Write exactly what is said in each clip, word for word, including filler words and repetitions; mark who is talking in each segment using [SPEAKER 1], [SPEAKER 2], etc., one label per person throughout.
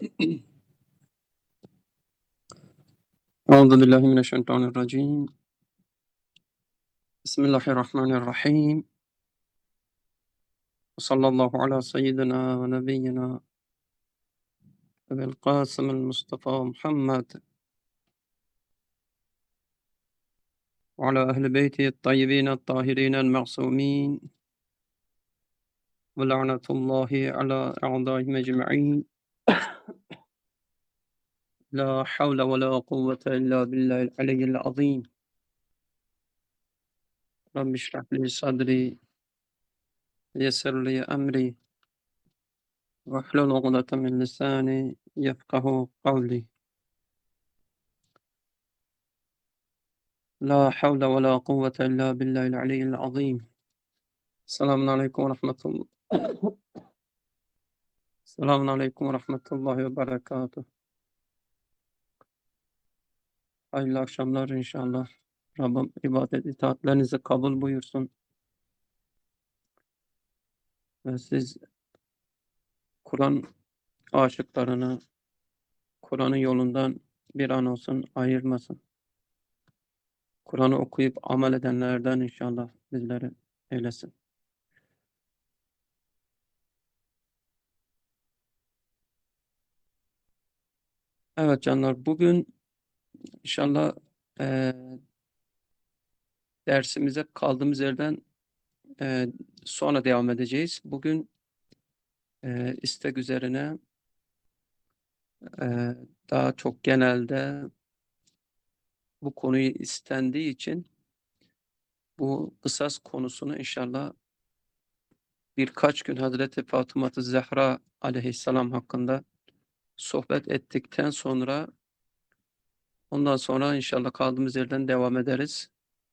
[SPEAKER 1] أعوذ بالله من الشيطان الرجيم. بسم الله الرحمن الرحيم. وصلى الله على سيدنا ونبينا أبي القاسم المصطفى محمد وعلى أهل بيته الطيبين الطاهرين المعصومين، ولعنة الله على أعدائهم أجمعين. لا حول ولا قوة إلا بالله العلي العظيم. رب اشرح لي صدري ويسر لي أمري واحلل عقدة من لساني يفقه قولي. لا حول ولا قوة إلا بالله العلي العظيم. Selamun aleyküm ve rahmetullah. Selamun aleyküm ve rahmetullahi ve berekatuh. Hayırlı akşamlar inşallah. Rabbim ibadet itaatlerinizi kabul buyursun. Ve siz Kur'an aşıklarını Kur'an'ın yolundan bir an olsun ayırmasın. Kur'an'ı okuyup amel edenlerden inşallah bizleri eylesin. Evet canlar, bugün inşallah e, dersimize kaldığımız yerden e, sonra devam edeceğiz. Bugün e, istek üzerine e, daha çok genelde bu konuyu istendiği için bu kısas konusunu inşallah birkaç gün Hazreti Fatıma-ı Zehra aleyhisselam hakkında sohbet ettikten sonra ondan sonra inşallah kaldığımız yerden devam ederiz.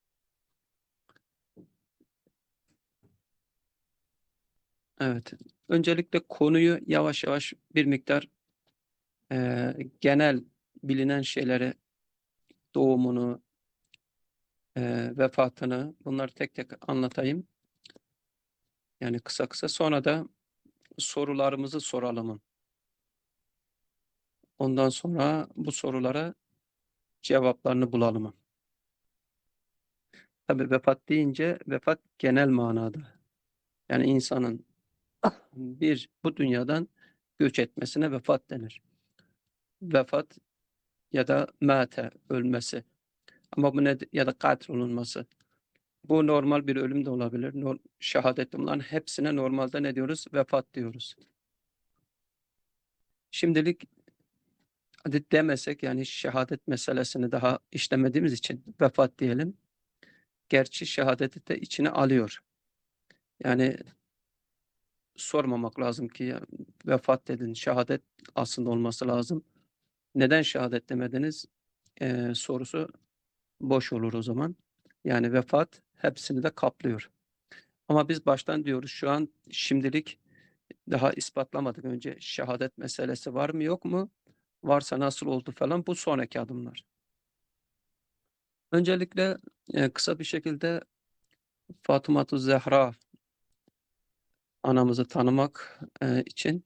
[SPEAKER 1] Evet. Öncelikle konuyu yavaş yavaş bir miktar e, genel bilinen şeyleri, doğumunu, e, vefatını, bunları tek tek anlatayım. Yani kısa kısa. Sonra da sorularımızı soralım. Ondan sonra bu sorulara cevaplarını bulalım. Tabii vefat deyince vefat genel manada. Yani insanın bir bu dünyadan göç etmesine vefat denir. Vefat ya da mate, ölmesi. Ama bu ne, ya da katlolunması. Bu normal bir ölüm de olabilir. Nor şehadet bunların hepsine normalde ne diyoruz? Vefat diyoruz. Şimdilik hadi demesek, yani şehadet meselesini daha işlemediğimiz için vefat diyelim. Gerçi şehadeti de içine alıyor. Yani sormamak lazım ki ya, vefat dedin, şehadet aslında olması lazım. Neden şehadet demediniz ee, sorusu boş olur o zaman. Yani vefat hepsini de kaplıyor. Ama biz baştan diyoruz, şu an şimdilik daha ispatlamadık. Önce şehadet meselesi var mı yok mu? Varsa nasıl oldu falan, bu sonraki adımlar. Öncelikle e, kısa bir şekilde Fatıma-ı Zehra anamızı tanımak e, için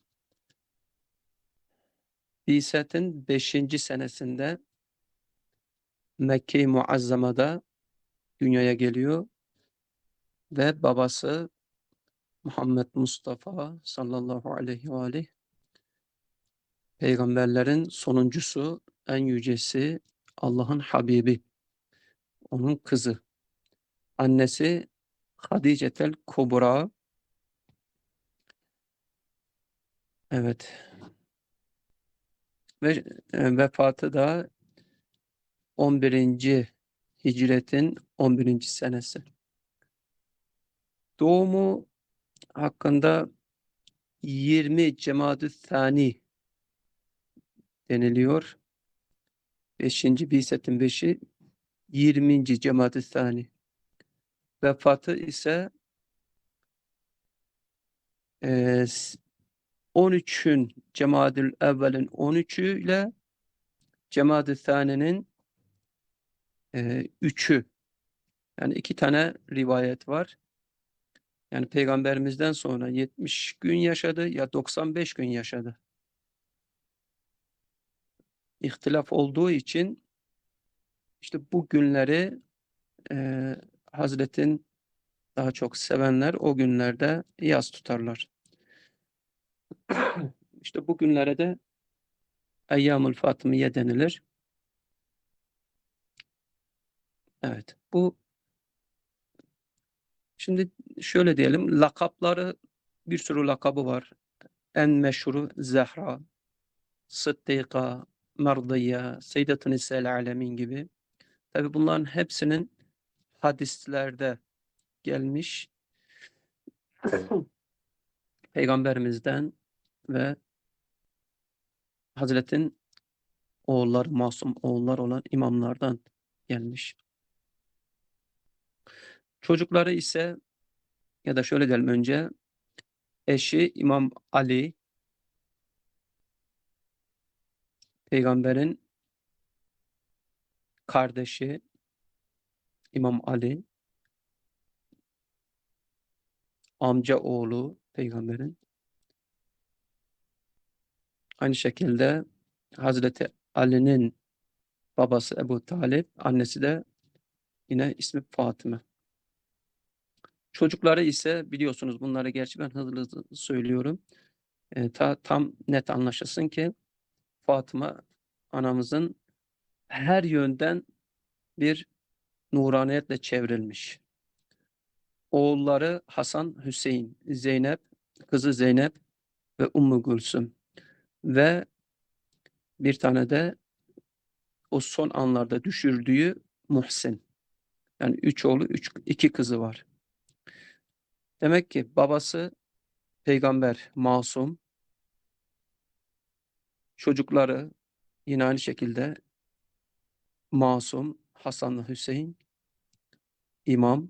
[SPEAKER 1] Bi'set'in beşinci senesinde Mekke-i Muazzama'da dünyaya geliyor ve babası Muhammed Mustafa sallallahu aleyhi ve aleyh, peygamberlerin sonuncusu, en yücesi, Allah'ın Habibi, onun kızı. Annesi Hadicetel Kubra. Evet. Ve e, vefatı da on birinci Hicret'in on birinci senesi. Doğumu hakkında yirmi Cemadü'th-Thani deniliyor. beşinci Bi'set'in beşi yirminci Cemadü'th-Thani. Vefatı ise e, on üçün Cemadül Evvel'in on üçü ile Cemadü'th-Thani'nin e, üçü. Yani iki tane rivayet var. Yani peygamberimizden sonra yetmiş gün yaşadı ya doksan beş gün yaşadı. ihtilaf olduğu için işte bu günleri e, Hazretin daha çok sevenler o günlerde yas tutarlar. İşte bu günlere de Eyyamül Fatımiye denilir. Evet. Bu şimdi şöyle diyelim, lakapları, bir sürü lakabı var. En meşhuru Zehra, Sıddika, Merdiye, Seyyidet-i Nisa'l Alemin gibi. Tabi bunların hepsinin hadislerde gelmiş Peygamberimizden ve Hazretin oğulları, masum oğullar olan imamlardan gelmiş. Çocukları ise, ya da şöyle diyelim, önce eşi İmam Ali, Peygamberin kardeşi İmam Ali, amca oğlu Peygamberin. Aynı şekilde Hazreti Ali'nin babası Ebu Talip, annesi de yine ismi Fatıma. Çocukları ise biliyorsunuz, bunları gerçi ben hızlı hızlı söylüyorum. E, ta, tam net anlaşılsın ki Fatıma anamızın her yönden bir nuraniyetle çevrilmiş. Oğulları Hasan, Hüseyin, Zeynep, kızı Zeynep ve Ümmü Gülsüm ve bir tane de o son anlarda düşürdüğü Muhsin. Yani üç oğlu, üç, iki kızı var. Demek ki babası peygamber masum, çocukları yine aynı şekilde masum, Hasan'la Hüseyin, imam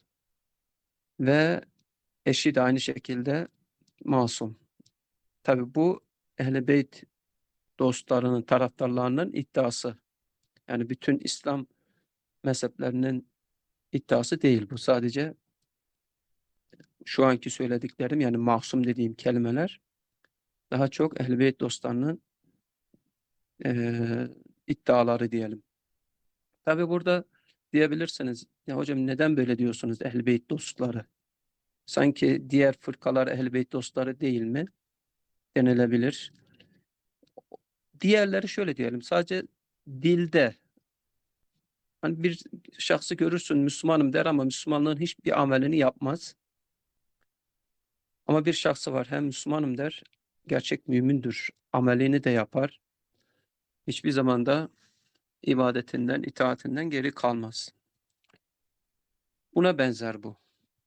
[SPEAKER 1] ve eşi de aynı şekilde masum. Tabi bu Ehl-i Beyt dostlarının, taraftarlarının iddiası. Yani bütün İslam mezheplerinin iddiası değil bu. Sadece şu anki söylediklerim, yani masum dediğim kelimeler daha çok Ehl-i Beyt dostlarının e, iddiaları diyelim. Tabi burada diyebilirsiniz, ya hocam neden böyle diyorsunuz Ehl-i Beyt dostları? Sanki diğer fırkalar Ehl-i Beyt dostları değil mi? Denilebilir. Diğerleri şöyle diyelim, sadece dilde, hani bir şahsı görürsün Müslümanım der ama Müslümanlığın hiçbir amelini yapmaz. Ama bir şahsı var, hem Müslümanım der, gerçek mümindir, amelini de yapar. Hiçbir zaman da ibadetinden, itaatinden geri kalmaz. Buna benzer bu.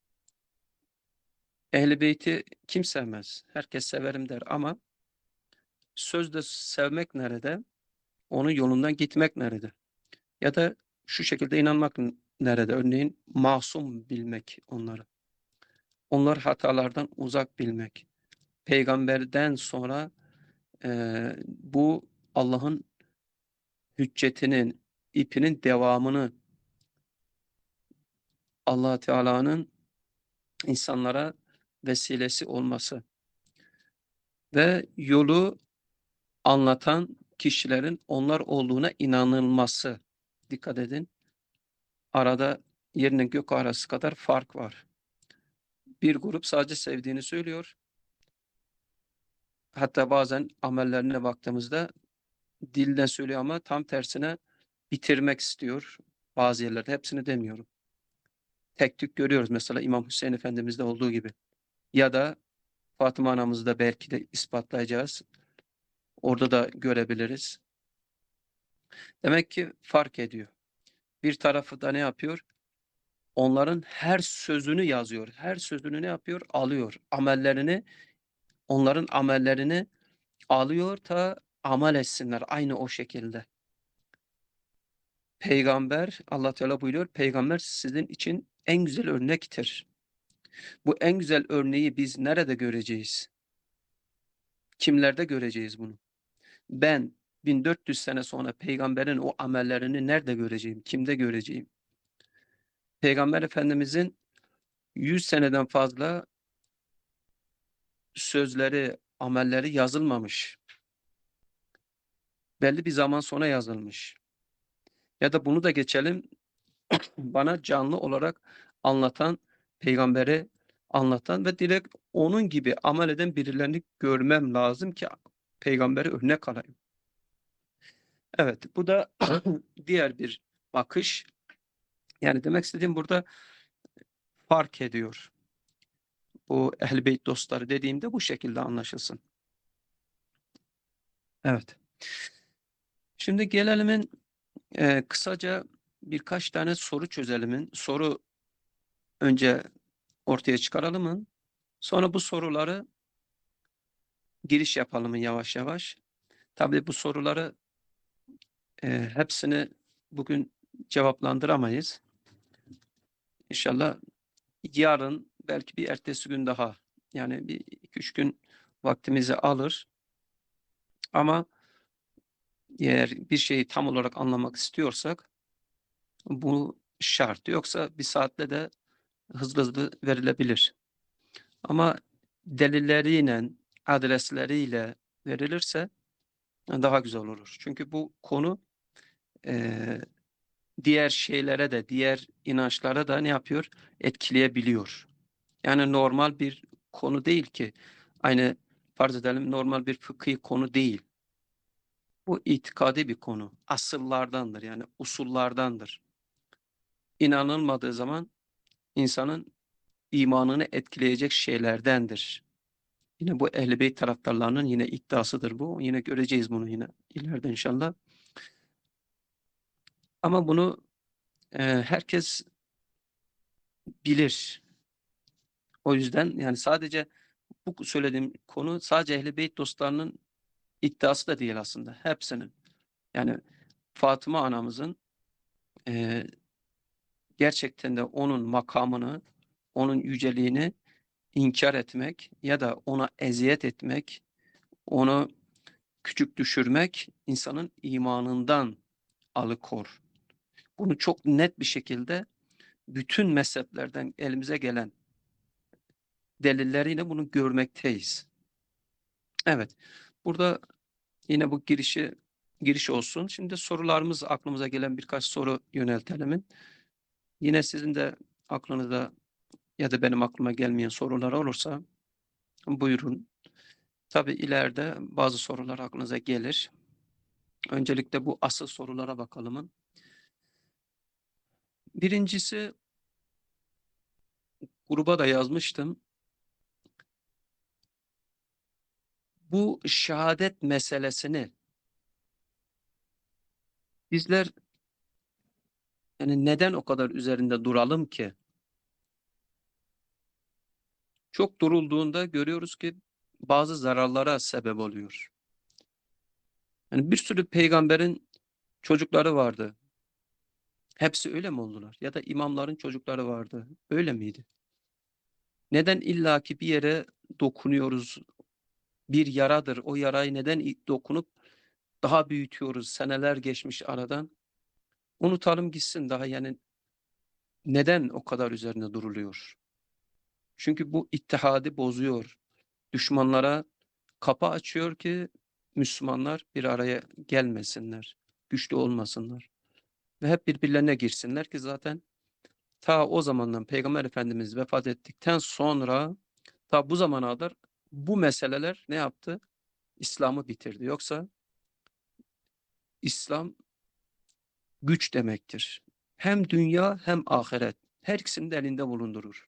[SPEAKER 1] Ehl-i Beyt'i kim sevmez? Herkes severim der ama sözde sevmek nerede? Onun yolundan gitmek nerede? Ya da şu şekilde inanmak nerede? Örneğin masum bilmek onları. Onlar hatalardan uzak bilmek. Peygamberden sonra e, bu Allah'ın hüccetinin, ipinin devamını, Allah Teala'nın insanlara vesilesi olması ve yolu anlatan kişilerin onlar olduğuna inanılması. Dikkat edin. Arada yerinin gök arası kadar fark var. Bir grup sadece sevdiğini söylüyor. Hatta bazen amellerine baktığımızda dilden söylüyor ama tam tersine bitirmek istiyor. Bazı yerlerde, hepsini demiyorum. Tek tük görüyoruz mesela İmam Hüseyin Efendimiz'de olduğu gibi. Ya da Fatıma anamızda belki de ispatlayacağız. Orada da görebiliriz. Demek ki fark ediyor. Bir tarafı da ne yapıyor? Onların her sözünü yazıyor. Her sözünü ne yapıyor? Alıyor. Amellerini, onların amellerini alıyor ta amel etsinler aynı o şekilde. Peygamber, Allah Teala buyuruyor, peygamber sizin için en güzel örnektir. Bu en güzel örneği biz nerede göreceğiz? Kimlerde göreceğiz bunu? Ben bin dört yüz sene sonra peygamberin o amellerini nerede göreceğim? Kimde göreceğim? Peygamber Efendimizin yüz seneden fazla sözleri, amelleri yazılmamış. belli bir zaman sonra yazılmış. Ya da bunu da geçelim, bana canlı olarak anlatan, peygamberi anlatan ve direkt onun gibi amel eden birilerini görmem lazım ki peygamberi örnek alayım. Evet, bu da diğer bir bakış. Yani demek istediğim burada fark ediyor. Bu Ehl-i Beyt dostları dediğimde bu şekilde anlaşılsın. Evet. Şimdi gelelimin eee, kısaca birkaç tane soru çözelimin. Soru önce ortaya çıkaralımın. Sonra bu soruları giriş yapalımın yavaş yavaş. Tabii bu soruları eee, hepsini bugün cevaplandıramayız. İnşallah yarın belki bir ertesi gün daha yani bir iki üç gün vaktimizi alır. Ama eğer bir şeyi tam olarak anlamak istiyorsak bu şart. Yoksa bir saatte de hızlı hızlı verilebilir. Ama delilleriyle, adresleriyle verilirse daha güzel olur. Çünkü bu konu eee, diğer şeylere de, diğer inançlara da ne yapıyor? Etkileyebiliyor. Yani normal bir konu değil ki. Aynı farz edelim normal bir fıkhi konu değil. Bu itikadi bir konu. Asıllardandır yani usullardandır. İnanılmadığı zaman insanın imanını etkileyecek şeylerdendir. Yine bu Ehl-i Beyt taraftarlarının yine iddiasıdır bu. Yine göreceğiz bunu yine ileride inşallah. Ama bunu e, herkes bilir. O yüzden yani sadece bu söylediğim konu sadece Ehl-i Beyt dostlarının iddiası da değil aslında. Hepsinin. Yani Fatıma anamızın e, gerçekten de onun makamını, onun yüceliğini inkar etmek ya da ona eziyet etmek, onu küçük düşürmek insanın imanından alıkor. Bunu çok net bir şekilde bütün mezheplerden elimize gelen delilleriyle bunu görmekteyiz. Evet, burada yine bu girişi giriş olsun. Şimdi sorularımız aklımıza gelen birkaç soru yöneltelim. Yine sizin de aklınızda ya da benim aklıma gelmeyen sorular olursa buyurun. Tabii ileride bazı sorular aklınıza gelir. Öncelikle bu asıl sorulara bakalım. Birincisi gruba da yazmıştım. Bu şehadet meselesini bizler yani neden o kadar üzerinde duralım ki? Çok durulduğunda görüyoruz ki bazı zararlara sebep oluyor. Yani bir sürü peygamberin çocukları vardı. Hepsi öyle mi oldular? Ya da imamların çocukları vardı. Öyle miydi? Neden illaki bir yere dokunuyoruz? Bir yaradır. O yarayı neden dokunup daha büyütüyoruz? Seneler geçmiş aradan. Unutalım gitsin daha yani neden o kadar üzerine duruluyor? Çünkü bu ittihadi bozuyor. Düşmanlara kapı açıyor ki Müslümanlar bir araya gelmesinler, güçlü olmasınlar ve hep birbirlerine girsinler ki zaten ta o zamandan Peygamber Efendimiz vefat ettikten sonra ta bu zamana kadar bu meseleler ne yaptı? İslam'ı bitirdi. Yoksa İslam güç demektir. Hem dünya hem ahiret. Her ikisini de elinde bulundurur.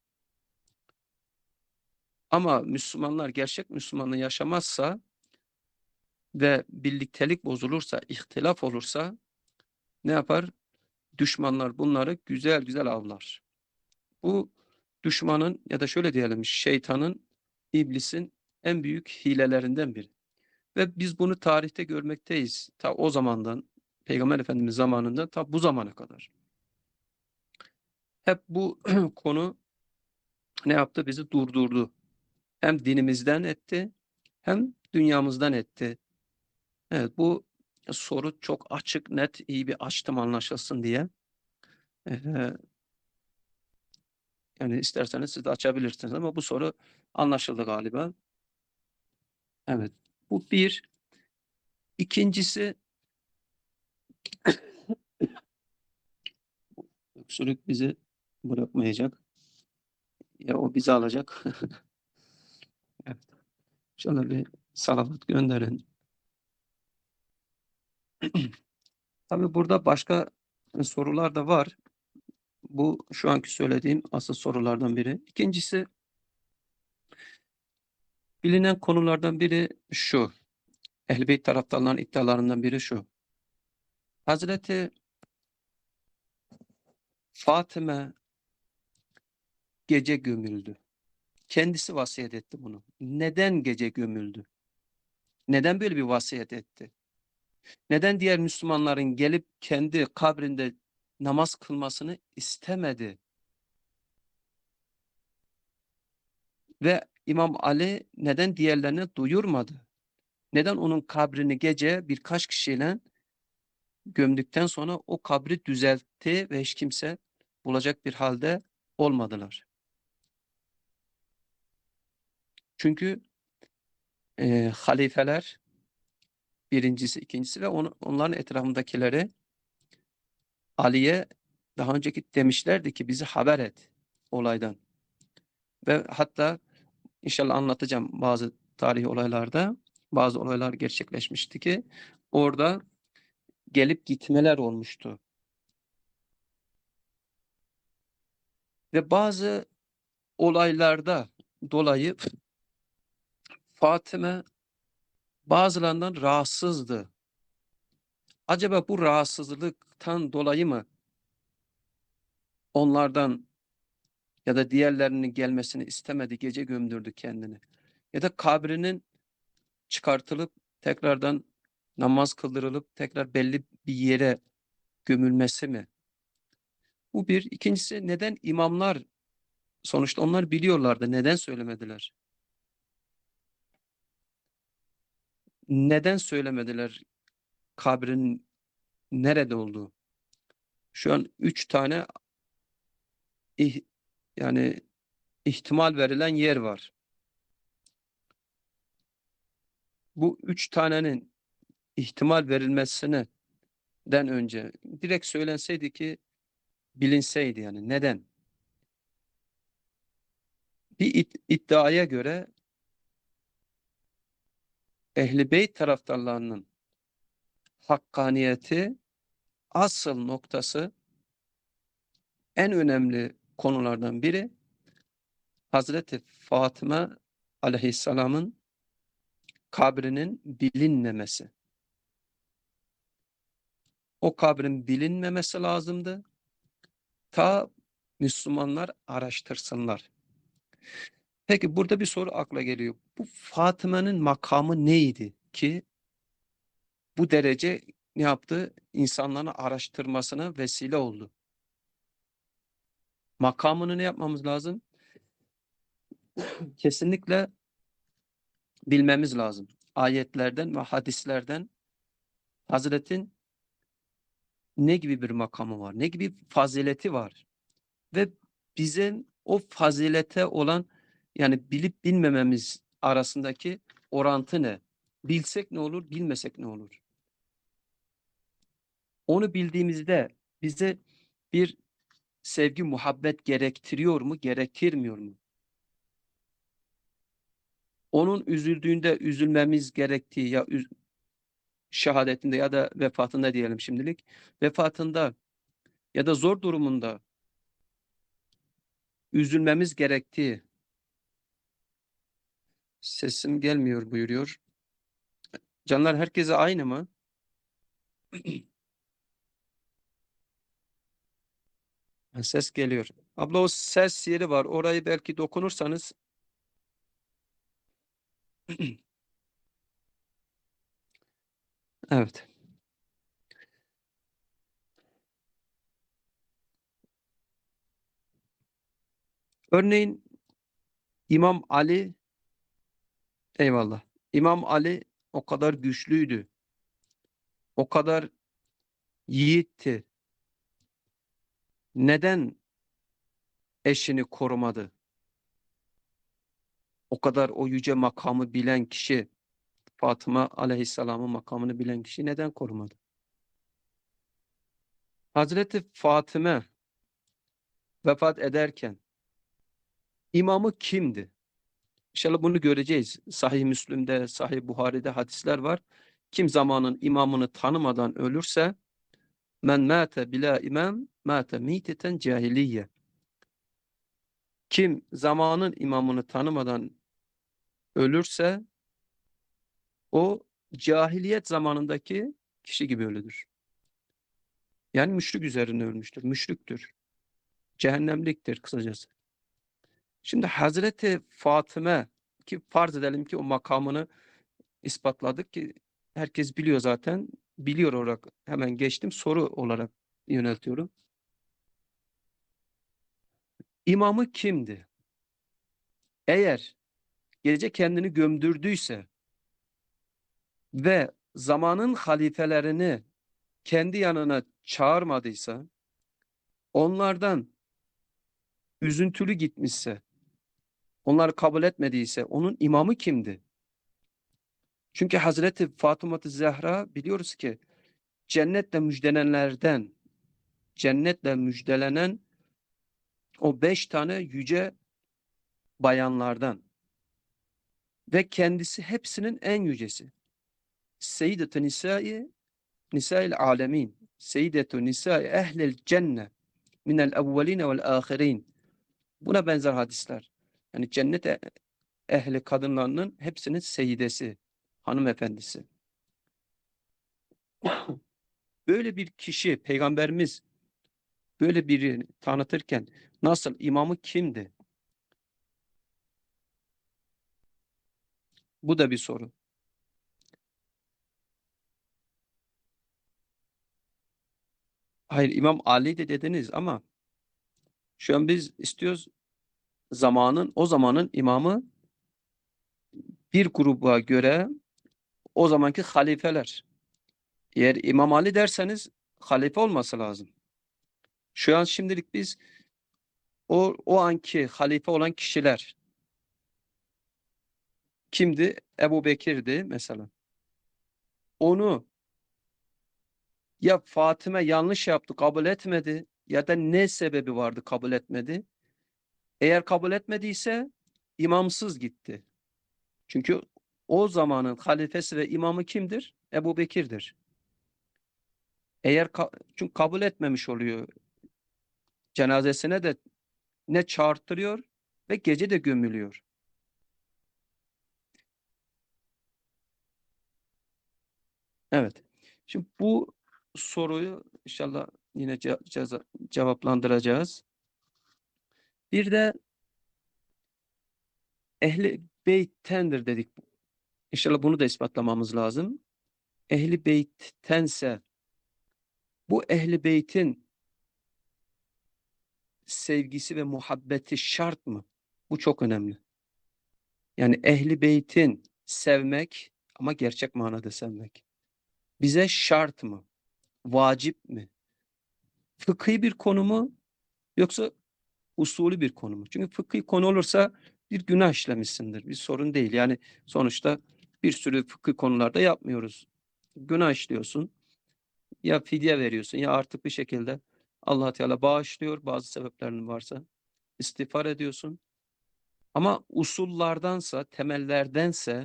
[SPEAKER 1] Ama Müslümanlar gerçek Müslümanlığı yaşamazsa ve birliktelik bozulursa, ihtilaf olursa ne yapar? Düşmanlar bunları güzel güzel avlar. Bu düşmanın ya da şöyle diyelim şeytanın, iblisin en büyük hilelerinden biri. Ve biz bunu tarihte görmekteyiz. Ta o zamandan, Peygamber Efendimiz zamanında ta bu zamana kadar. Hep bu konu ne yaptı? Bizi durdurdu. Hem dinimizden etti hem dünyamızdan etti. Evet bu soru çok açık, net, iyi bir açtım anlaşılsın diye. Eee, yani isterseniz siz de açabilirsiniz ama bu soru anlaşıldı galiba. Evet. Bu bir. İkincisi Öksürük bizi bırakmayacak. Ya o bizi alacak. Evet. İnşallah bir salavat gönderin. Tabii burada başka sorular da var. Bu şu anki söylediğim asıl sorulardan biri. İkincisi, bilinen konulardan biri şu. Ehl-i Beyt taraftarlarının iddialarından biri şu. Hazreti Fatıma gece gömüldü. Kendisi vasiyet etti bunu. Neden gece gömüldü? Neden böyle bir vasiyet etti? Neden diğer Müslümanların gelip kendi kabrinde namaz kılmasını istemedi? Ve İmam Ali neden diğerlerine duyurmadı? Neden onun kabrini gece birkaç kişiyle gömdükten sonra o kabri düzeltti ve hiç kimse bulacak bir halde olmadılar? Çünkü e, halifeler, birincisi, ikincisi ve on, onların etrafındakileri Ali'ye daha önceki demişlerdi ki bizi haber et olaydan. Ve hatta inşallah anlatacağım bazı tarihi olaylarda bazı olaylar gerçekleşmişti ki orada gelip gitmeler olmuştu. Ve bazı olaylarda dolayı Fatıma bazılarından rahatsızdı. Acaba bu rahatsızlıktan dolayı mı onlardan ya da diğerlerinin gelmesini istemedi, gece gömdürdü kendini? Ya da kabrinin çıkartılıp tekrardan namaz kıldırılıp tekrar belli bir yere gömülmesi mi? Bu bir. İkincisi, neden imamlar, sonuçta onlar biliyorlardı, neden söylemediler? Neden söylemediler kabrin nerede olduğu? Şu an üç tane ih, yani ihtimal verilen yer var. Bu üç tanenin ihtimal verilmesinden önce direkt söylenseydi ki bilinseydi yani neden? Bir iddiaya göre Ehl-i Beyt taraftarlarının hakkaniyeti asıl noktası, en önemli konulardan biri Hazreti Fatıma aleyhisselamın kabrinin bilinmemesi. O kabrin bilinmemesi lazımdı. Ta Müslümanlar araştırsınlar. Peki burada bir soru akla geliyor. Bu Fatıma'nın makamı neydi ki bu derece ne yaptı? İnsanların araştırmasına vesile oldu. Makamını ne yapmamız lazım? Kesinlikle bilmemiz lazım. Ayetlerden ve hadislerden Hazretin ne gibi bir makamı var? Ne gibi fazileti var? Ve bizim o fazilete olan, yani bilip bilmememiz arasındaki orantı ne? Bilsek ne olur, bilmesek ne olur? Onu bildiğimizde bize bir sevgi, muhabbet gerektiriyor mu, gerektirmiyor mu? Onun üzüldüğünde üzülmemiz gerektiği ya şehadetinde ya da vefatında diyelim şimdilik. Vefatında ya da zor durumunda üzülmemiz gerektiği, sesim gelmiyor buyuruyor. Canlar herkese aynı mı? Ses geliyor. Abla o ses yeri var. Orayı belki dokunursanız. Evet. Örneğin İmam Ali, eyvallah. İmam Ali o kadar güçlüydü. O kadar yiğitti. Neden eşini korumadı? O kadar o yüce makamı bilen kişi, Fatıma aleyhisselamın makamını bilen kişi neden korumadı? Hazreti Fatıma vefat ederken imamı kimdi? İnşallah bunu göreceğiz. Sahih Müslim'de, Sahih Buhari'de hadisler var. Kim zamanın imamını tanımadan ölürse men mâte bila imam mâte mîteten cahiliye. Kim zamanın imamını tanımadan ölürse o cahiliyet zamanındaki kişi gibi ölüdür. Yani müşrik üzerine ölmüştür. Müşriktür. Cehennemliktir kısacası. Şimdi Hazreti Fatıma, ki farz edelim ki o makamını ispatladık ki herkes biliyor zaten. Biliyor olarak hemen geçtim. Soru olarak yöneltiyorum. İmamı kimdi? Eğer gece kendini gömdürdüyse ve zamanın halifelerini kendi yanına çağırmadıysa, onlardan üzüntülü gitmişse, onları kabul etmediyse onun imamı kimdi? Çünkü Hazreti Fatıma-ı Zehra biliyoruz ki cennetle müjdelenenlerden, cennetle müjdelenen o beş tane yüce bayanlardan ve kendisi hepsinin en yücesi. Seyyidetü Nisai Nisa'il alemin. Seyyidetü Nisai ehlil cenne minel evveline vel ahirin. Buna benzer hadisler. Yani cennet ehli kadınlarının hepsinin seyyidesi, hanımefendisi. Böyle bir kişi, Peygamberimiz böyle birini tanıtırken nasıl, imamı kimdi? Bu da bir soru. Hayır, İmam Ali de dediniz ama şu an biz istiyoruz zamanın, o zamanın imamı bir gruba göre o zamanki halifeler. Eğer İmam Ali derseniz halife olması lazım. Şu an şimdilik biz o, o anki halife olan kişiler kimdi? Ebu Bekir'di mesela. Onu ya Fatıma yanlış yaptı, kabul etmedi ya da ne sebebi vardı kabul etmedi. Eğer kabul etmediyse imamsız gitti. Çünkü o zamanın halifesi ve imamı kimdir? Ebu Bekir'dir. Eğer çünkü kabul etmemiş oluyor, cenazesine de ne çağırtırıyor ve gece de gömülüyor. Evet. Şimdi bu soruyu inşallah yine ce ceza cevaplandıracağız. Bir de Ehli Beyt'tendir dedik. İnşallah bunu da ispatlamamız lazım. Ehli Beyt'tense bu Ehli Beyt'in sevgisi ve muhabbeti şart mı? Bu çok önemli. Yani Ehli Beyt'in sevmek ama gerçek manada sevmek. Bize şart mı? Vacip mi? Fıkhi bir konu mu? Yoksa usulü bir konu mu? Çünkü fıkhi konu olursa bir günah işlemişsindir. Bir sorun değil. Yani sonuçta bir sürü fıkhi konularda yapmıyoruz. Günah işliyorsun. Ya fidye veriyorsun ya artık bir şekilde Allah Teala bağışlıyor bazı sebeplerin varsa. İstiğfar ediyorsun. Ama usullardansa, temellerdense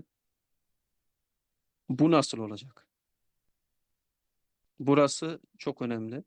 [SPEAKER 1] bu nasıl olacak? Burası çok önemli.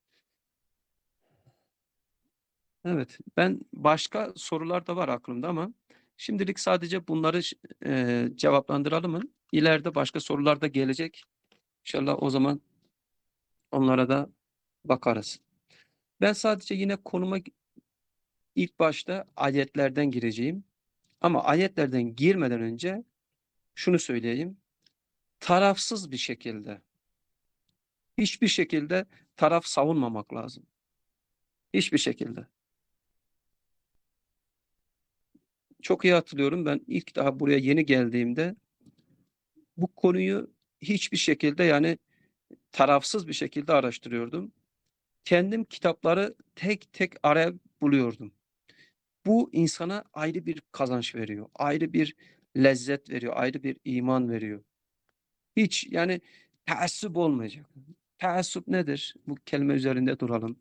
[SPEAKER 1] Evet, ben başka sorular da var aklımda ama şimdilik sadece bunları e, cevaplandıralım. İleride başka sorular da gelecek. İnşallah o zaman onlara da bakarız. Ben sadece yine konuma ilk başta ayetlerden gireceğim. Ama ayetlerden girmeden önce şunu söyleyeyim. Tarafsız bir şekilde, hiçbir şekilde taraf savunmamak lazım. Hiçbir şekilde. Çok iyi hatırlıyorum, ben ilk daha buraya yeni geldiğimde bu konuyu hiçbir şekilde, yani tarafsız bir şekilde araştırıyordum. Kendim kitapları tek tek arayıp buluyordum. Bu insana ayrı bir kazanç veriyor. Ayrı bir lezzet veriyor. Ayrı bir iman veriyor. Hiç yani teessüp olmayacak. Teassup nedir? Bu kelime üzerinde duralım.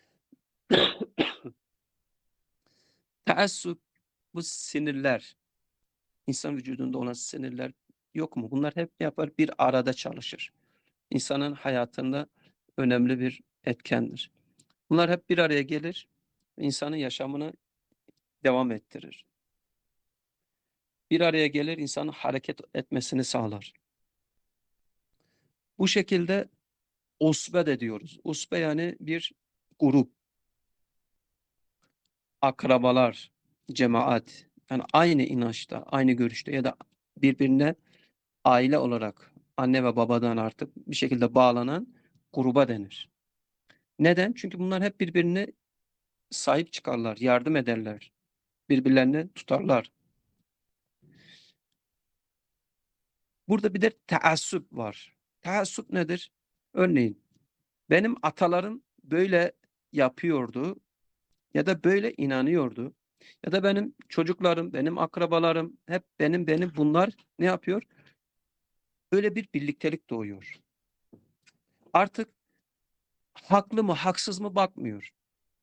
[SPEAKER 1] Teassup, bu sinirler, insan vücudunda olan sinirler yok mu? Bunlar hep ne yapar? Bir arada çalışır. İnsanın hayatında önemli bir etkendir. Bunlar hep bir araya gelir, insanın yaşamını devam ettirir. Bir araya gelir, insanın hareket etmesini sağlar. Bu şekilde usbe de diyoruz. Usbe yani bir grup, akrabalar, cemaat. Yani aynı inançta, aynı görüşte ya da birbirine aile olarak anne ve babadan artık bir şekilde bağlanan gruba denir. Neden? Çünkü bunlar hep birbirine sahip çıkarlar, yardım ederler, birbirlerini tutarlar. Burada bir de teassup var. Teassup nedir? Örneğin benim atalarım böyle yapıyordu ya da böyle inanıyordu ya da benim çocuklarım, benim akrabalarım hep benim benim bunlar ne yapıyor? Böyle bir birliktelik doğuyor. Artık haklı mı haksız mı bakmıyor.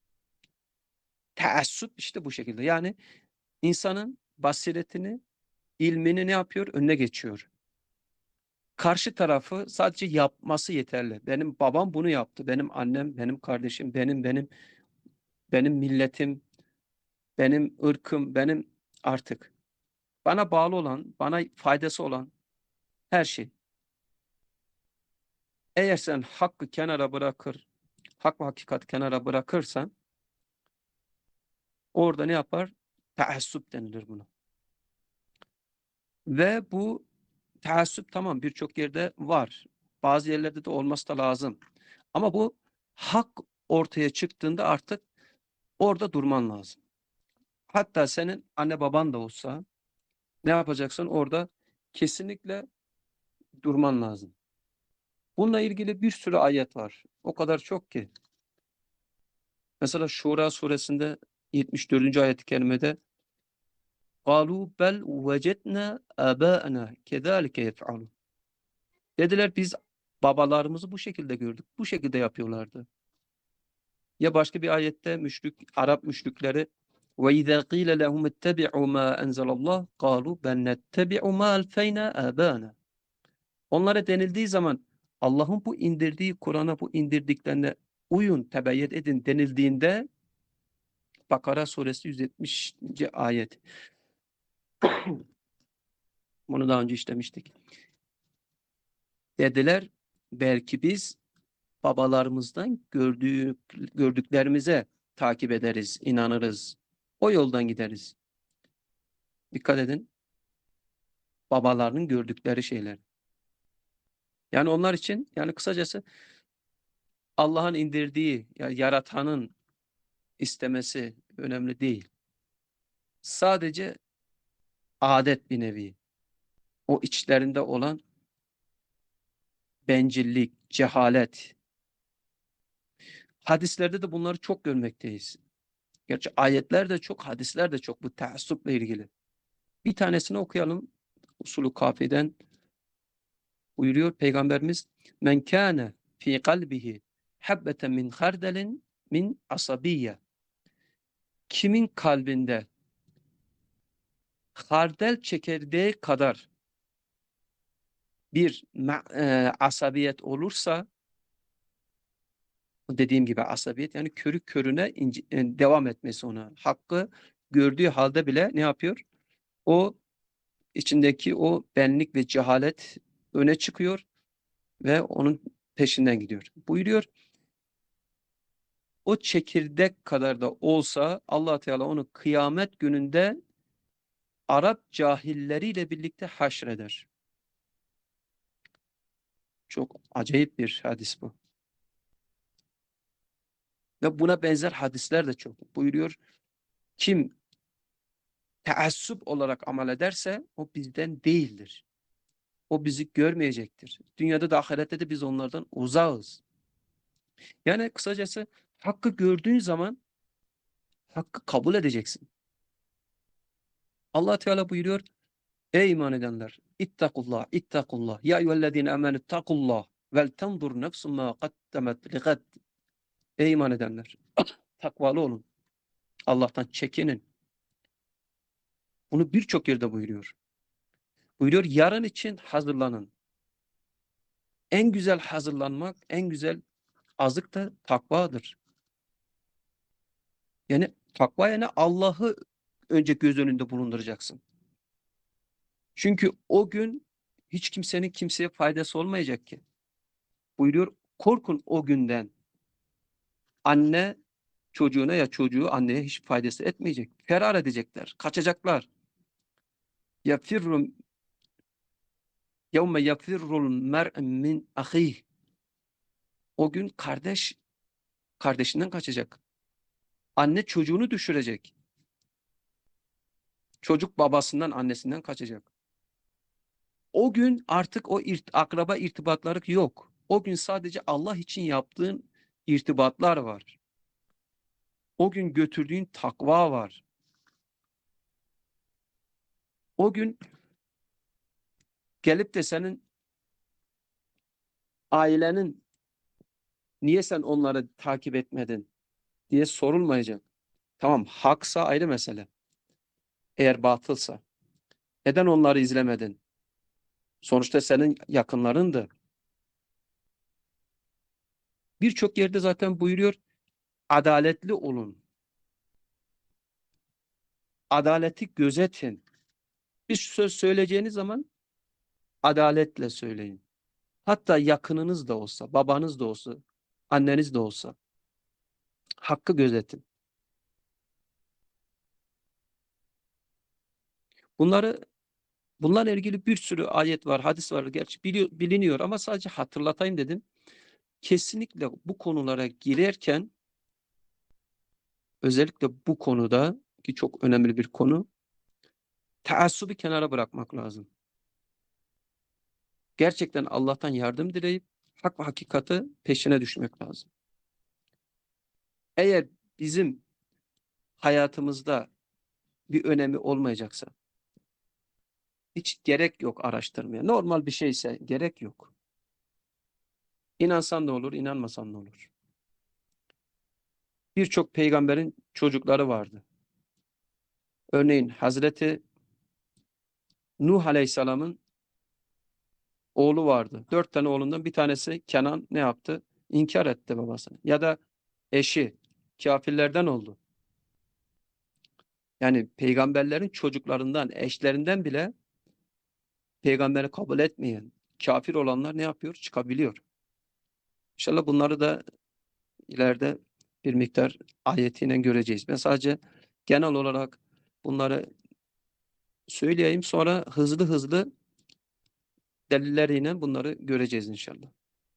[SPEAKER 1] Teassup işte bu şekilde. Yani insanın basiretini, ilmini ne yapıyor? Önüne geçiyor. Karşı tarafı sadece yapması yeterli. Benim babam bunu yaptı. Benim annem, benim kardeşim, benim benim benim milletim, benim ırkım, benim artık bana bağlı olan, bana faydası olan her şey. Eğer sen hakkı kenara bırakır, hak ve hakikat kenara bırakırsan orada ne yapar? Teassup denilir buna. Ve bu teassup tamam birçok yerde var. Bazı yerlerde de olması da lazım. Ama bu hak ortaya çıktığında artık orada durman lazım. Hatta senin anne baban da olsa ne yapacaksın? Orada kesinlikle durman lazım. Bununla ilgili bir sürü ayet var. O kadar çok ki. Mesela Şura suresinde yetmiş dördüncü ayet-i kerimede قَالُوا بَلْ وَجَدْنَا آبَاءَنَا كَذَٰلِكَ يَفْعَلُونَ. Dediler biz babalarımızı bu şekilde gördük. Bu şekilde yapıyorlardı. Ya başka bir ayette müşrik, Arap müşrikleri وَاِذَا قِيلَ لَهُمْ اتَّبِعُوا مَا أَنْزَلَ اللّٰهِ قَالُوا بَلْ نَتَّبِعُ مَا أَلْفَيْنَا آبَاءَنَا. Onlara denildiği zaman Allah'ın bu indirdiği Kur'an'a, bu indirdiklerine uyun, tebeyyet edin denildiğinde Bakara suresi yüz yetmişinci ayet. Bunu daha önce işlemiştik. Dediler belki biz babalarımızdan gördük, gördüklerimize takip ederiz, inanırız. O yoldan gideriz. Dikkat edin. Babalarının gördükleri şeyler. Yani onlar için yani kısacası Allah'ın indirdiği, yani yaratanın istemesi önemli değil. Sadece adet bir nevi. O içlerinde olan bencillik, cehalet. Hadislerde de bunları çok görmekteyiz. Gerçi ayetler de çok, hadisler de çok bu taassupla ilgili. Bir tanesini okuyalım. Usulü Kafi'den buyuruyor Peygamberimiz: "Men kâne fî kalbihi habbeten min hardelin min asabiyye." Kimin kalbinde hardel çekirdeği kadar bir e, asabiyet olursa, dediğim gibi asabiyet yani körü körüne ince, e, devam etmesi ona. Hakkı gördüğü halde bile ne yapıyor? O içindeki o benlik ve cehalet öne çıkıyor ve onun peşinden gidiyor. Buyuruyor, o çekirdek kadar da olsa Allah Teala onu kıyamet gününde Arap cahilleriyle birlikte haşreder. Çok acayip bir hadis bu. Ve buna benzer hadisler de çok. Buyuruyor, kim teassup olarak amel ederse o bizden değildir. O bizi görmeyecektir. Dünyada da ahirette de biz onlardan uzağız. Yani kısacası hakkı gördüğün zaman hakkı kabul edeceksin. Allah Teala buyuruyor, ey iman edenler, ittakullah, ittakullah, ya eyyühellezine amenü ittakullah. Vel tenzur nefsun ma kaddemet ligad. Ey iman edenler, takvalı olun. Allah'tan çekinin. Bunu birçok yerde buyuruyor. Buyuruyor, yarın için hazırlanın. En güzel hazırlanmak, en güzel azık da takvadır. Yani takva, yani Allah'ı önce göz önünde bulunduracaksın. Çünkü o gün hiç kimsenin kimseye faydası olmayacak ki. Buyuruyor, korkun o günden. Anne çocuğuna, ya çocuğu anneye hiç faydası etmeyecek. Ferar edecekler, kaçacaklar. Yafirru yevme yafirrul mer'u min ahih. O gün kardeş kardeşinden kaçacak. Anne çocuğunu düşürecek. Çocuk babasından, annesinden kaçacak. O gün artık o irt akraba irtibatları yok. O gün sadece Allah için yaptığın irtibatlar var. O gün götürdüğün takva var. O gün gelip de senin ailenin niye sen onları takip etmedin diye sorulmayacak. Tamam, haksa ayrı mesele. Eğer batılsa. Neden onları izlemedin? Sonuçta senin yakınlarındı. Birçok yerde zaten buyuruyor, adaletli olun. Adaleti gözetin. Bir söz söyleyeceğiniz zaman adaletle söyleyin. Hatta yakınınız da olsa, babanız da olsa, anneniz de olsa hakkı gözetin. Bunları bunlarla ilgili bir sürü ayet var, hadis var. Gerçi biliyor, biliniyor ama sadece hatırlatayım dedim. Kesinlikle bu konulara girerken, özellikle bu konuda ki çok önemli bir konu, taassubu kenara bırakmak lazım. Gerçekten Allah'tan yardım dileyip hak ve hakikati peşine düşmek lazım. Eğer bizim hayatımızda bir önemi olmayacaksa hiç gerek yok araştırmaya. Normal bir şeyse gerek yok. İnansan da olur, inanmasan da olur. Birçok peygamberin çocukları vardı. Örneğin Hazreti Nuh Aleyhisselam'ın oğlu vardı. Dört tane oğlundan bir tanesi Kenan ne yaptı? İnkar etti babasını. Ya da eşi kafirlerden oldu. Yani peygamberlerin çocuklarından, eşlerinden bile peygamberi kabul etmeyen, kafir olanlar ne yapıyor? Çıkabiliyor. İnşallah bunları da ileride bir miktar ayetiyle göreceğiz. Ben sadece genel olarak bunları söyleyeyim, sonra hızlı hızlı delilleriyle bunları göreceğiz inşallah.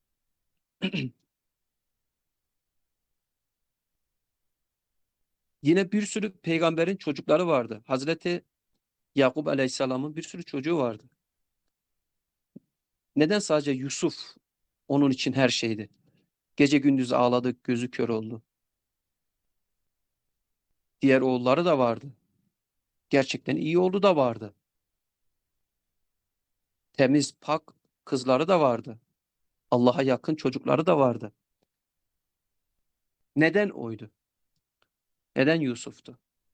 [SPEAKER 1] Yine bir sürü peygamberin çocukları vardı. Hazreti Yakup Aleyhisselam'ın bir sürü çocuğu vardı. Neden sadece Yusuf onun için her şeydi? Gece gündüz ağladı, gözü kör oldu. Diğer oğulları da vardı. Gerçekten iyi oğlu da vardı. Temiz, pak kızları da vardı. Allah'a yakın çocukları da vardı. Neden oydu? Neden Yusuf'tu?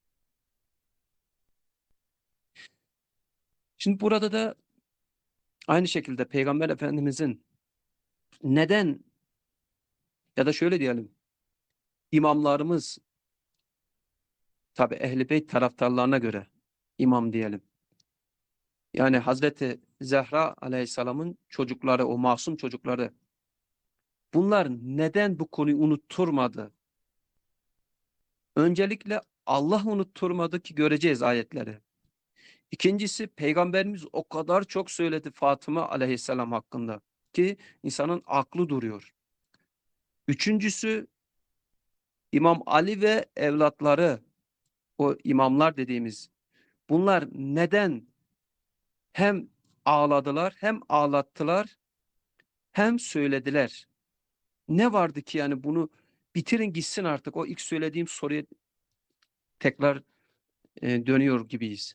[SPEAKER 1] Şimdi burada da aynı şekilde Peygamber Efendimizin neden, ya da şöyle diyelim, imamlarımız, tabi Ehl-i Beyt taraftarlarına göre imam diyelim. Yani Hazreti Zehra Aleyhisselam'ın çocukları, o masum çocukları, bunlar neden bu konuyu unutturmadı? Öncelikle Allah unutturmadı ki, göreceğiz ayetleri. İkincisi, Peygamberimiz o kadar çok söyledi Fatıma Aleyhisselam hakkında ki insanın aklı duruyor. Üçüncüsü, İmam Ali ve evlatları, o imamlar dediğimiz, bunlar neden hem ağladılar, hem ağlattılar, hem söylediler? Ne vardı ki yani bunu bitirin gitsin artık, o ilk söylediğim soruya tekrar e, dönüyor gibiyiz.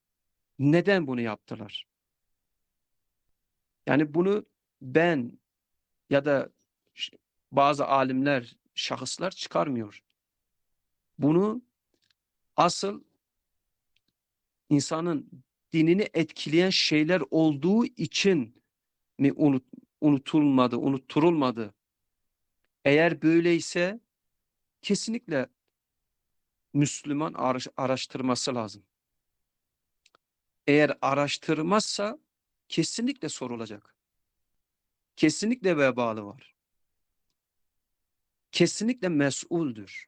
[SPEAKER 1] Neden bunu yaptılar? Yani bunu ben ya da bazı alimler, şahıslar çıkarmıyor. Bunu asıl insanın dinini etkileyen şeyler olduğu için mi unut, unutulmadı, unutturulmadı? Eğer böyleyse kesinlikle Müslüman araştırması lazım. Eğer araştırmazsa kesinlikle sorulacak. Kesinlikle vebalı var. Kesinlikle mesuldür.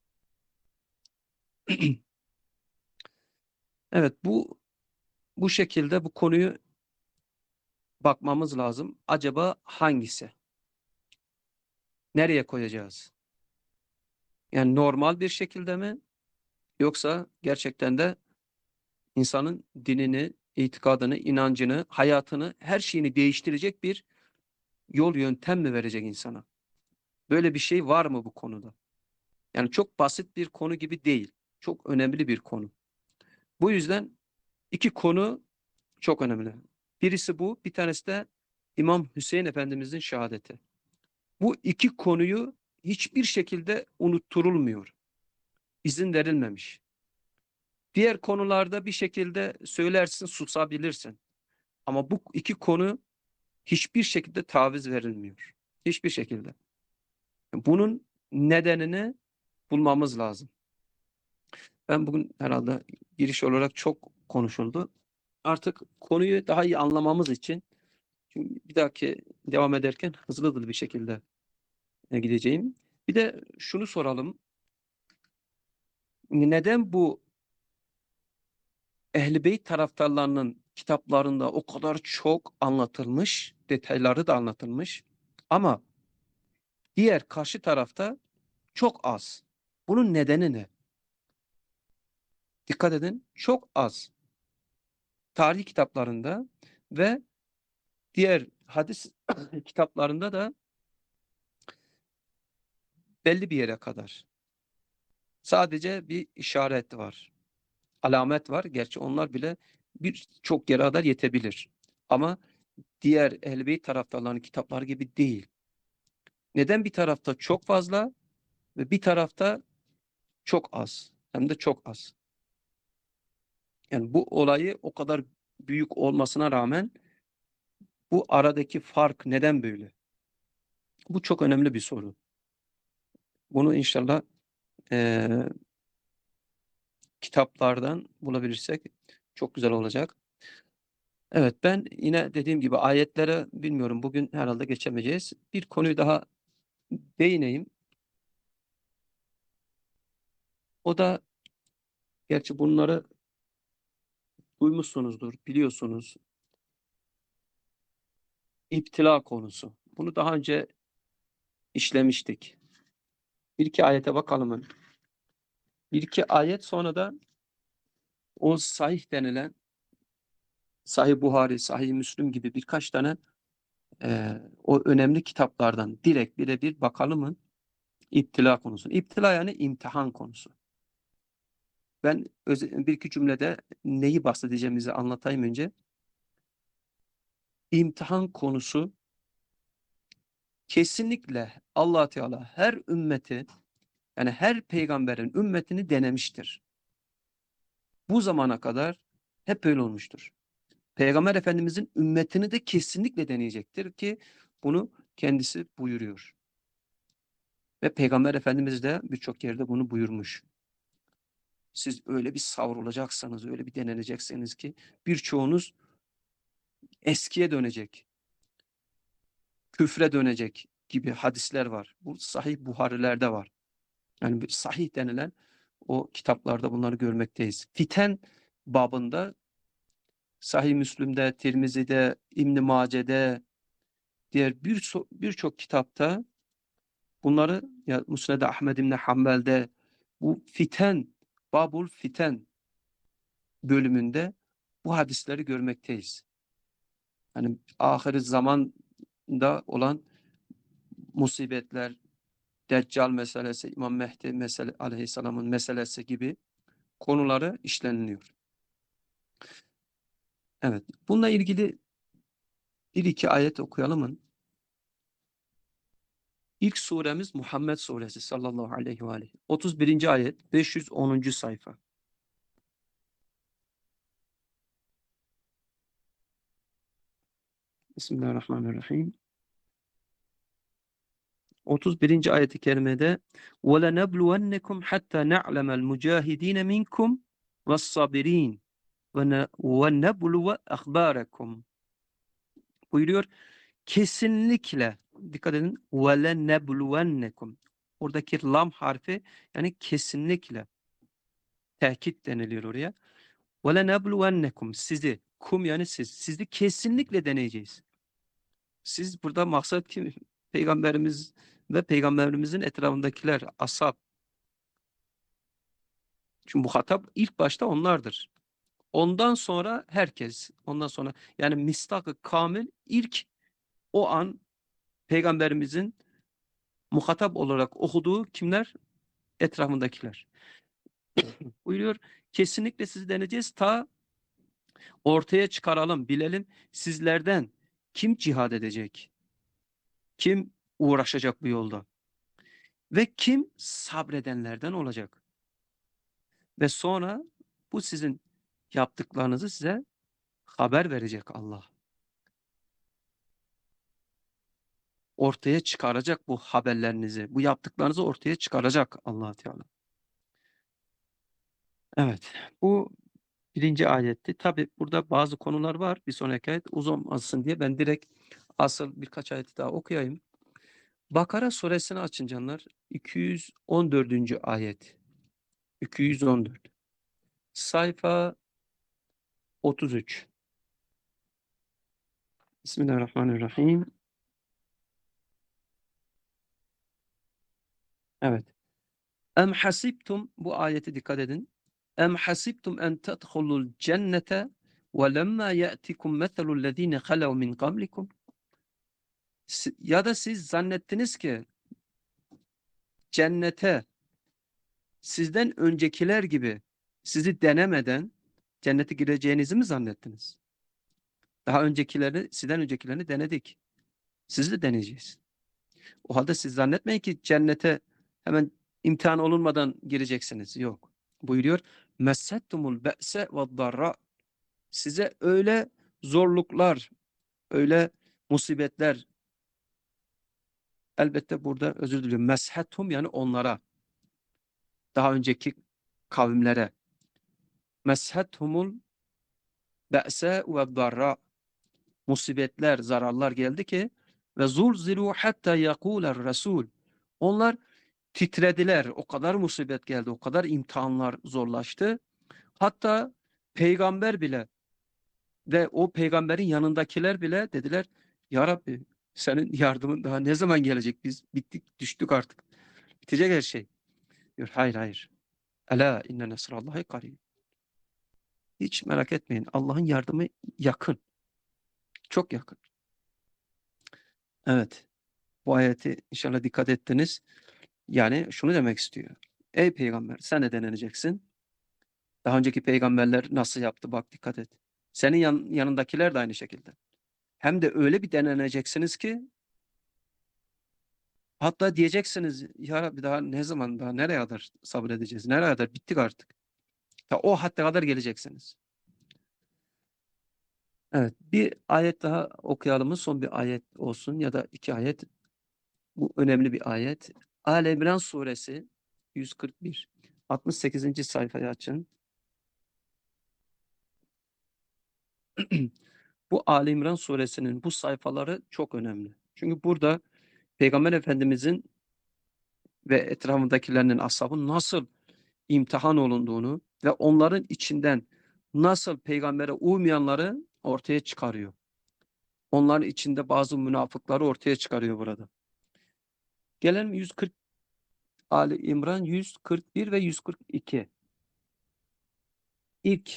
[SPEAKER 1] Evet, bu bu şekilde bu konuyu bakmamız lazım. Acaba hangisi? Nereye koyacağız? Yani normal bir şekilde mi? Yoksa gerçekten de insanın dinini, itikadını, inancını, hayatını, her şeyini değiştirecek bir yol yöntem mi verecek insana? Böyle bir şey var mı bu konuda? Yani çok basit bir konu gibi değil. Çok önemli bir konu. Bu yüzden iki konu çok önemli. Birisi bu, bir tanesi de İmam Hüseyin Efendimizin şehadeti. Bu iki konuyu hiçbir şekilde unutturulmuyor. İzin verilmemiş. Diğer konularda bir şekilde söylersin, susabilirsin. Ama bu iki konu hiçbir şekilde taviz verilmiyor. Hiçbir şekilde. Bunun nedenini bulmamız lazım. Ben bugün herhalde giriş olarak çok konuşuldu. Artık konuyu daha iyi anlamamız için çünkü bir dahaki devam ederken hızlı hızlı bir şekilde gideceğim. Bir de şunu soralım. Neden bu Ehl-i Beyt taraftarlarının kitaplarında o kadar çok anlatılmış, detayları da anlatılmış ama diğer karşı tarafta çok az. Bunun nedeni ne? Dikkat edin, çok az. Tarih kitaplarında ve diğer hadis kitaplarında da belli bir yere kadar. Sadece bir işaret var. Alamet var. Gerçi onlar bile birçok yere kadar yetebilir. Ama diğer Ehl-i Beyt taraftarlarının kitapları gibi değil. Neden bir tarafta çok fazla ve bir tarafta çok az? Hem de çok az. Yani bu olayı o kadar büyük olmasına rağmen bu aradaki fark neden böyle? Bu çok önemli bir soru. Bunu inşallah eee, kitaplardan bulabilirsek çok güzel olacak. Evet, ben yine dediğim gibi ayetlere bilmiyorum bugün herhalde geçemeyeceğiz. Bir konuyu daha değineyim. O da gerçi bunları duymuşsunuzdur, biliyorsunuz. İptila konusu. Bunu daha önce işlemiştik. Bir iki ayete bakalım. Bir iki ayet sonra da o sahih denilen Sahih Buhari, Sahih Müslim gibi birkaç tane e, o önemli kitaplardan direkt birebir bakalım İptila konusu. İptila yani imtihan konusu. Ben bir iki cümlede neyi bahsedeceğimizi anlatayım önce. İmtihan konusu kesinlikle Allah Teala her ümmeti yani her peygamberin ümmetini denemiştir. Bu zamana kadar hep böyle olmuştur. Peygamber Efendimizin ümmetini de kesinlikle deneyecektir ki bunu kendisi buyuruyor. Ve Peygamber Efendimiz de birçok yerde bunu buyurmuş. Siz öyle bir savrulacaksınız, öyle bir deneneceksiniz ki birçoğunuz eskiye dönecek, küfre dönecek gibi hadisler var. Bu Sahih Buhari'lerde var. Yani bir sahih denilen o kitaplarda bunları görmekteyiz. Fiten babında Sahih Müslim'de, Tirmizi'de, İbn Mace'de, diğer birçok birçok kitapta bunları ya Musned Ahmed İbn Hanbel'de bu fiten, Babul Fiten bölümünde bu hadisleri görmekteyiz. Yani ahir zamanda olan musibetler, Deccal meselesi, İmam Mehdi mesele, aleyhisselamın meselesi gibi konuları işleniliyor. Evet. Bununla ilgili bir iki ayet okuyalım mı? İlk suremiz Muhammed suresi sallallahu aleyhi ve aleyhi. otuz birinci ayet, beş yüz onuncu sayfa. Bismillahirrahmanirrahim. otuz birinci ayet-i kerimede وَلَنَبْلُوَنَّكُمْ حَتَّى نَعْلَمَ الْمُجَاهِد۪ينَ مِنْكُمْ وَالصَّابِر۪ينَ وَنَبْلُوَ أَخْبَارَكُمْ buyuruyor. Kesinlikle, dikkat edin, وَلَنَبْلُوَنَّكُمْ oradaki lam harfi, yani kesinlikle tehkit deniliyor oraya. وَلَنَبْلُوَنَّكُمْ sizi, kum yani siz, sizi kesinlikle deneyeceğiz. Siz burada maksat kim? Peygamberimiz ve peygamberimizin etrafındakiler, ashab. Çünkü muhatap ilk başta onlardır. Ondan sonra herkes, ondan sonra yani mistak-ı kamil ilk o an peygamberimizin muhatap olarak okuduğu kimler? Etrafındakiler. Buyuruyor, kesinlikle sizi deneyeceğiz ta ortaya çıkaralım, bilelim sizlerden kim cihad edecek, kim uğraşacak bu yolda ve kim sabredenlerden olacak. Ve sonra bu sizin yaptıklarınızı size haber verecek Allah. Ortaya çıkaracak bu haberlerinizi, bu yaptıklarınızı ortaya çıkaracak Allah Teala. Evet, bu birinci ayetti. Tabi burada bazı konular var. Bir sonraki ayet uzanmasın diye ben direkt asıl birkaç ayeti daha okuyayım. Bakara suresini açın canlar. iki yüz on dördüncü ayet. iki yüz on dört. Sayfa otuz üç. Bismillahirrahmanirrahim. Evet. Em hasibtum, bu ayete dikkat edin. Em hasibtum en tedhulul cennete ve lemma ye'tikum meselul lezine halev min qablikum. Ya da siz zannettiniz ki cennete sizden öncekiler gibi sizi denemeden cennete gireceğinizi mi zannettiniz? Daha öncekileri, sizden öncekilerini denedik. Sizi de deneyeceğiz. O halde siz zannetmeyin ki cennete hemen imtihan olunmadan gireceksiniz. Yok. Buyuruyor. Messettumul be'se ve darra. Size öyle zorluklar, öyle musibetler, elbette burada özür diliyorum. Meshettum yani onlara, daha önceki kavimlere. Meshethumul be'se ve darra. Musibetler, zararlar geldi ki ve zulzilu hatta yakuler resul. Onlar titrediler. O kadar musibet geldi, o kadar imtihanlar zorlaştı. Hatta peygamber bile ve o peygamberin yanındakiler bile dediler, Ya Rabbi senin yardımın daha ne zaman gelecek? Biz bittik, düştük artık. Bitecek her şey. Diyor, hayır hayır. Ela inne nesrallahi karib. Hiç merak etmeyin. Allah'ın yardımı yakın. Çok yakın. Evet. Bu ayeti inşallah dikkat ettiniz. Yani şunu demek istiyor. Ey peygamber sen de deneneceksin. Daha önceki peygamberler nasıl yaptı bak dikkat et. Senin yan, yanındakiler de aynı şekilde. Hem de öyle bir deneneceksiniz ki hatta diyeceksiniz ya Rabbi daha ne zaman daha nereye kadar sabredeceğiz? Nereye kadar bittik artık. Ta o hatta kadar geleceksiniz. Evet, bir ayet daha okuyalım mı? Son bir ayet olsun ya da iki ayet. Bu önemli bir ayet. Ali İmran suresi yüz kırk bir. altmış sekizinci sayfayı açın. Bu Ali İmran suresinin bu sayfaları çok önemli. Çünkü burada Peygamber Efendimizin ve etrafındakilerinin, ashabın nasıl imtihan olunduğunu ve onların içinden nasıl peygambere uymayanları ortaya çıkarıyor. Onların içinde bazı münafıkları ortaya çıkarıyor burada. Gelelim yüz kırk Ali İmran yüz kırk bir ve yüz kırk iki. İlk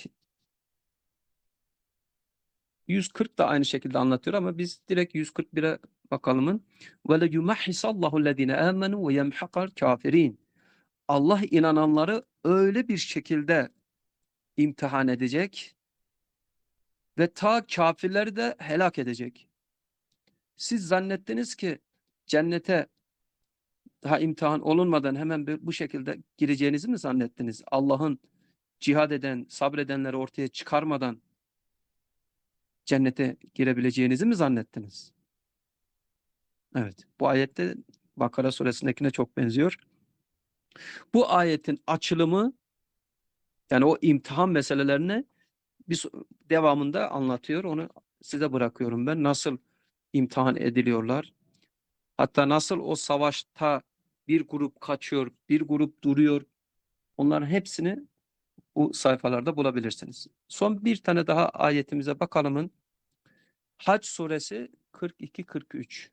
[SPEAKER 1] yüz kırk da aynı şekilde anlatıyor ama biz direkt yüz kırk bire bakalım. Ve le yumahhisallahu ellezine amenu ve yemhaqal kafirin. Allah inananları öyle bir şekilde imtihan edecek ve ta kafirleri de helak edecek. Siz zannettiniz ki cennete Daha imtihan olunmadan hemen bu şekilde gireceğinizi mi zannettiniz? Allah'ın cihad eden, sabredenleri ortaya çıkarmadan cennete girebileceğinizi mi zannettiniz? Evet. Bu ayette Bakara suresindekine çok benziyor. Bu ayetin açılımı, yani o imtihan meselelerini bir devamında anlatıyor. Onu size bırakıyorum ben. Nasıl imtihan ediliyorlar? Hatta nasıl o savaşta bir grup kaçıyor, bir grup duruyor. Onların hepsini bu sayfalarda bulabilirsiniz. Son bir tane daha ayetimize bakalım. Hac suresi kırk iki kırk üç.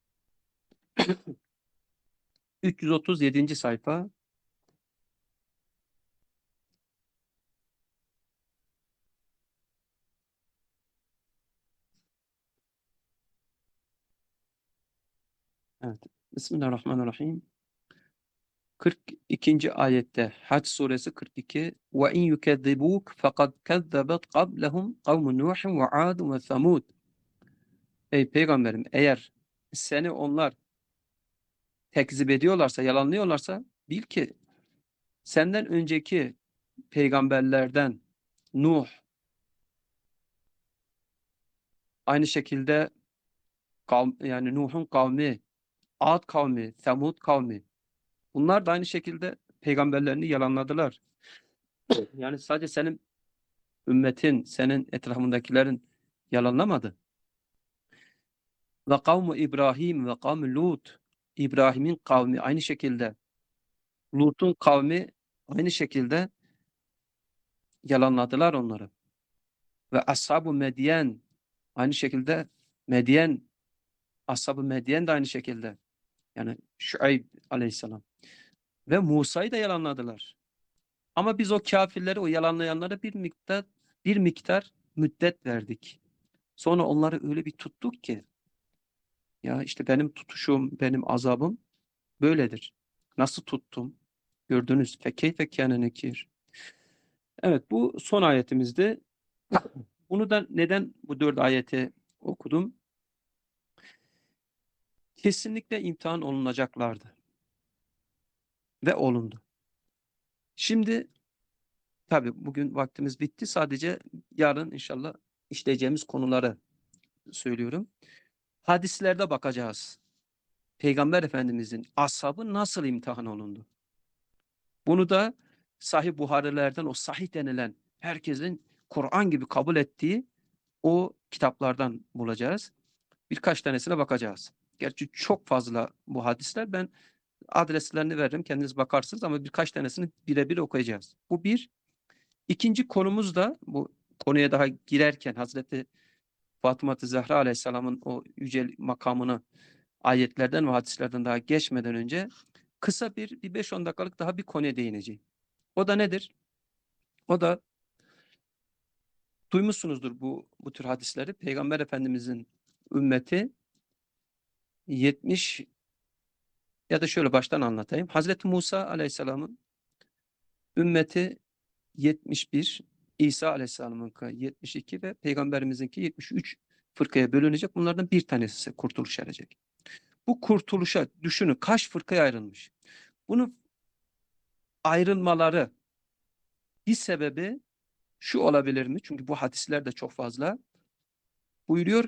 [SPEAKER 1] üç yüz otuz yedinci sayfa. Evet. Bismillahirrahmanirrahim. kırk ikinci ayette Hac suresi kırk iki ve in yukezzibuk fekad kezzebet qablahum kavmu Nuh ve Ad ve Semud. Ey peygamberim, eğer seni onlar tekzip ediyorlarsa, yalanlıyorlarsa bil ki senden önceki peygamberlerden Nuh, aynı şekilde kavm, yani Nuh'un kavmi, Ad kavmi, Semud kavmi, bunlar da aynı şekilde peygamberlerini yalanladılar. Yani sadece senin ümmetin, senin etrafındakilerin yalanlamadı. Ve kavmu İbrahim ve kavmu Lut, İbrahim'in kavmi aynı şekilde, Lut'un kavmi aynı şekilde yalanladılar onları. Ve ashab-ı Medyen, aynı şekilde Medyen, ashab-ı Medyen de aynı şekilde, yani Şuayb aleyhisselam ve Musa'yı da yalanladılar. Ama biz o kafirleri, o yalanlayanlara bir miktar bir miktar müddet verdik. Sonra onları öyle bir tuttuk ki, ya işte benim tutuşum, benim azabım böyledir. Nasıl tuttum? Gördünüz. Fekeyfe kâne nekir. Evet, bu son ayetimizdi. Bunu da neden bu dört ayeti okudum? Kesinlikle imtihan olunacaklardı. Ve olundu. Şimdi tabii bugün vaktimiz bitti. Sadece yarın inşallah işleyeceğimiz konuları söylüyorum. Hadislerde bakacağız. Peygamber Efendimizin ashabı nasıl imtihan olundu? Bunu da Sahih Buharilerden, o sahih denilen, herkesin Kur'an gibi kabul ettiği o kitaplardan bulacağız. Birkaç tanesine bakacağız. Gerçi çok fazla bu hadisler. Ben adreslerini veririm. Kendiniz bakarsınız ama birkaç tanesini birebir okuyacağız. Bu bir. İkinci konumuz da, bu konuya daha girerken Hazreti Fatıma-ı Zehra Aleyhisselam'ın o yüce makamını ayetlerden ve hadislerden daha geçmeden önce kısa bir, bir beş on dakikalık daha bir konuya değineceğim. O da nedir? O da duymuşsunuzdur bu, bu tür hadisleri. Peygamber Efendimizin ümmeti yetmiş, ya da şöyle baştan anlatayım. Hazreti Musa Aleyhisselam'ın ümmeti yetmiş bir, İsa Aleyhisselam'ın yetmiş iki ve Peygamberimizinki yetmiş üç fırkaya bölünecek. Bunlardan bir tanesi kurtuluş erecek. Bu kurtuluşa düşünün, kaç fırkaya ayrılmış. Bunun ayrılmaları bir sebebi şu olabilir mi? Çünkü bu hadisler de çok fazla. Buyuruyor,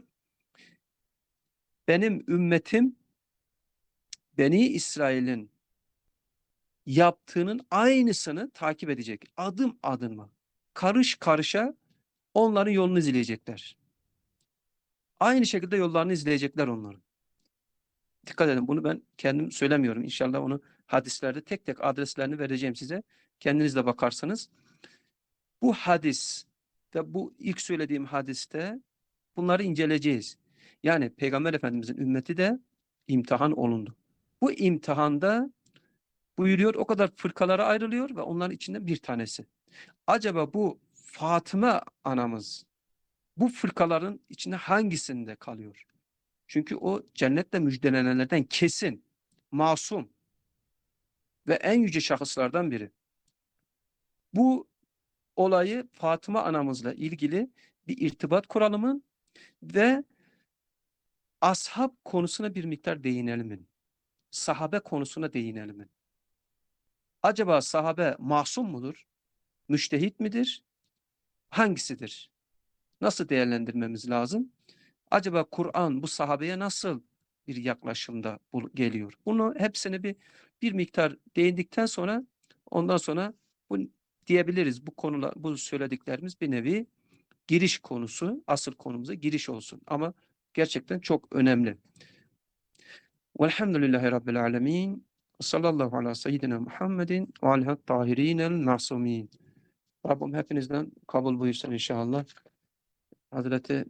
[SPEAKER 1] benim ümmetim Beni İsrail'in yaptığının aynısını takip edecek. Adım adıma, karış karışa onların yolunu izleyecekler. Aynı şekilde yollarını izleyecekler onların. Dikkat edin, bunu ben kendim söylemiyorum. İnşallah onu hadislerde tek tek adreslerini vereceğim size. Kendiniz de bakarsınız. Bu hadis ve bu ilk söylediğim hadiste bunları inceleyeceğiz. Yani Peygamber Efendimizin ümmeti de imtihan olundu. Bu imtihanda buyuruyor, o kadar fırkalara ayrılıyor ve onların içinde bir tanesi. Acaba bu Fatıma anamız bu fırkaların içinde hangisinde kalıyor? Çünkü o cennetle müjdelenenlerden kesin, masum ve en yüce şahıslardan biri. Bu olayı Fatıma anamızla ilgili bir irtibat kuralım ve ashab konusuna bir miktar değinelim. sahabe konusuna değinelim. Acaba sahabe masum mudur? Müştehit midir? Hangisidir? Nasıl değerlendirmemiz lazım? Acaba Kur'an bu sahabeye nasıl bir yaklaşımda geliyor? Bunu hepsini bir bir miktar değindikten sonra ondan sonra bu diyebiliriz. Bu konular, bu söylediklerimiz bir nevi giriş konusu, asıl konumuza giriş olsun. Ama gerçekten çok önemli. Velhamdülillahi Rabbil alemin. Sallallahu ala seyyidina Muhammedin ve aleyhi tahirinel masumin. Rabbim hepinizden kabul buyursun inşallah. Hazreti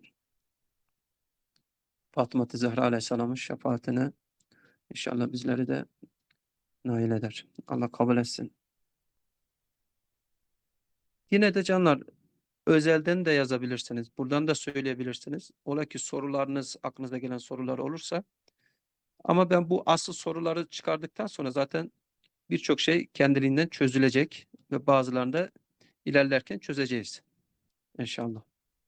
[SPEAKER 1] Fatıma-ı Zehra Aleyhisselam'ın şefaatine inşallah bizleri de nail eder. Allah kabul etsin. Yine de canlar, özelden de yazabilirsiniz. Buradan da söyleyebilirsiniz. Ola ki sorularınız, aklınıza gelen sorular olursa. Ama ben bu asıl soruları çıkardıktan sonra zaten birçok şey kendiliğinden çözülecek ve bazılarını da ilerlerken çözeceğiz. İnşallah.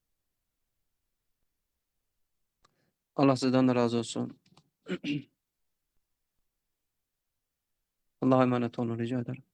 [SPEAKER 1] Allah sizden de razı olsun. Allah'a emanet olun rica ederim.